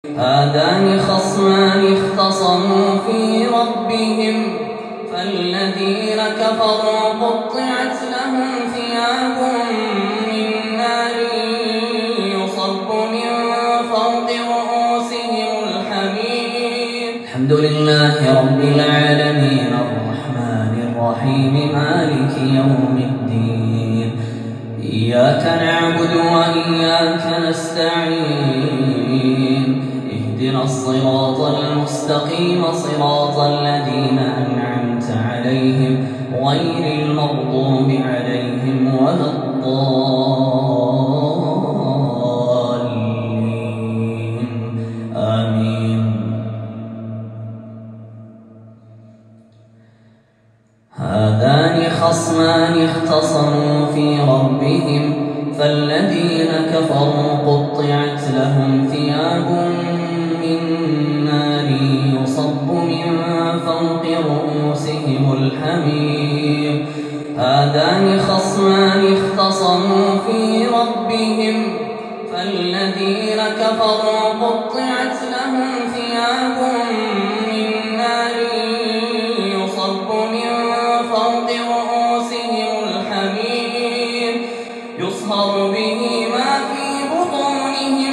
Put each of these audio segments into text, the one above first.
هذان خصمان اختصموا في ربهم فالذين كفروا قطعت لهم ثياب من نار يصب من فوق رؤوسهم الحميم. الحمد لله رب العالمين الرحمن الرحيم مالك يوم الدين. إياك نعبد وإياك نستعين. اهدنا الصراط المستقيم صراط الذين أنعمت عليهم غير المغضوب عليهم ولا الضالين آمين. هذان خصمان اختصموا في ربهم فالذين كفروا قطعت لهم ثياب من نار يصب من فوق رؤوسهم الحميم. هذان خصمان اختصموا في ربهم فالذين كفروا قطعت لهم ثياب من نار يصب من فوق رؤوسهم الحميم يصهر به ما في بطونهم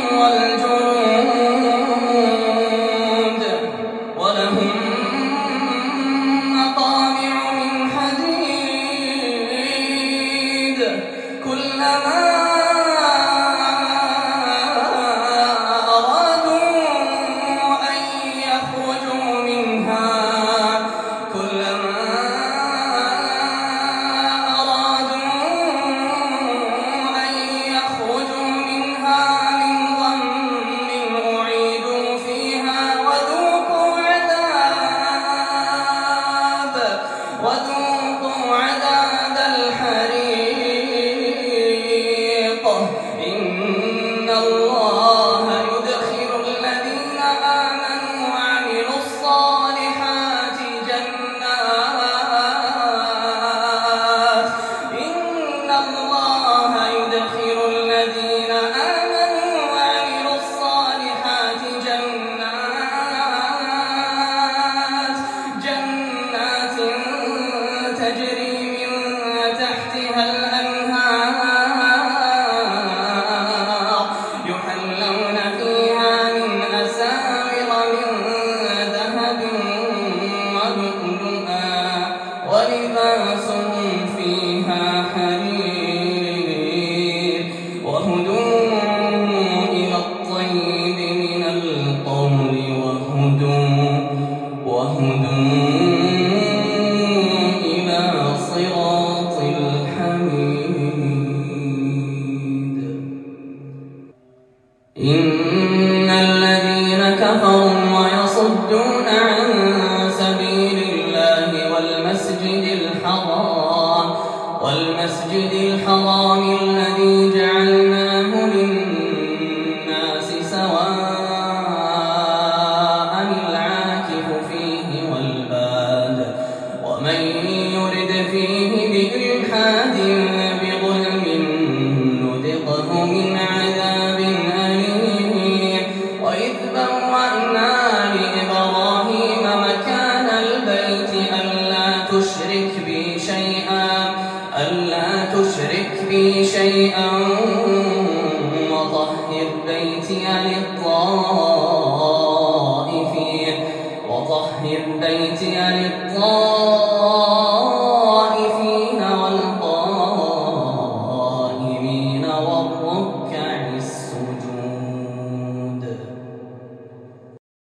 والجلود ولهم مقامع من حديد كلما وذوقوا عذاب الحريق. إن الله يدخل الذين آمنوا وعملوا الصالحات جنات. إن الله يدخل الذين آمنوا وعملوا الصالحات جنات تجري من تحتها الأنهار يحلون فيها من أساور من ذهب ولؤلؤا ولباسهم فيها حرير وهدوا إلى الطيب من القول وهدوا صراط الحميد. إن الذين كفروا ويصدون عن سبيل الله والمسجد الحرام الذي جعلناه للناس سواء العاكف فيه والباد ومن يرد فيه بإلحاد بظلم نذقه من عذاب أليم. وإذ بوأنا لإبراهيم مكان البيت ألا تشرك بي شيئا وطهر بيتي للطائفين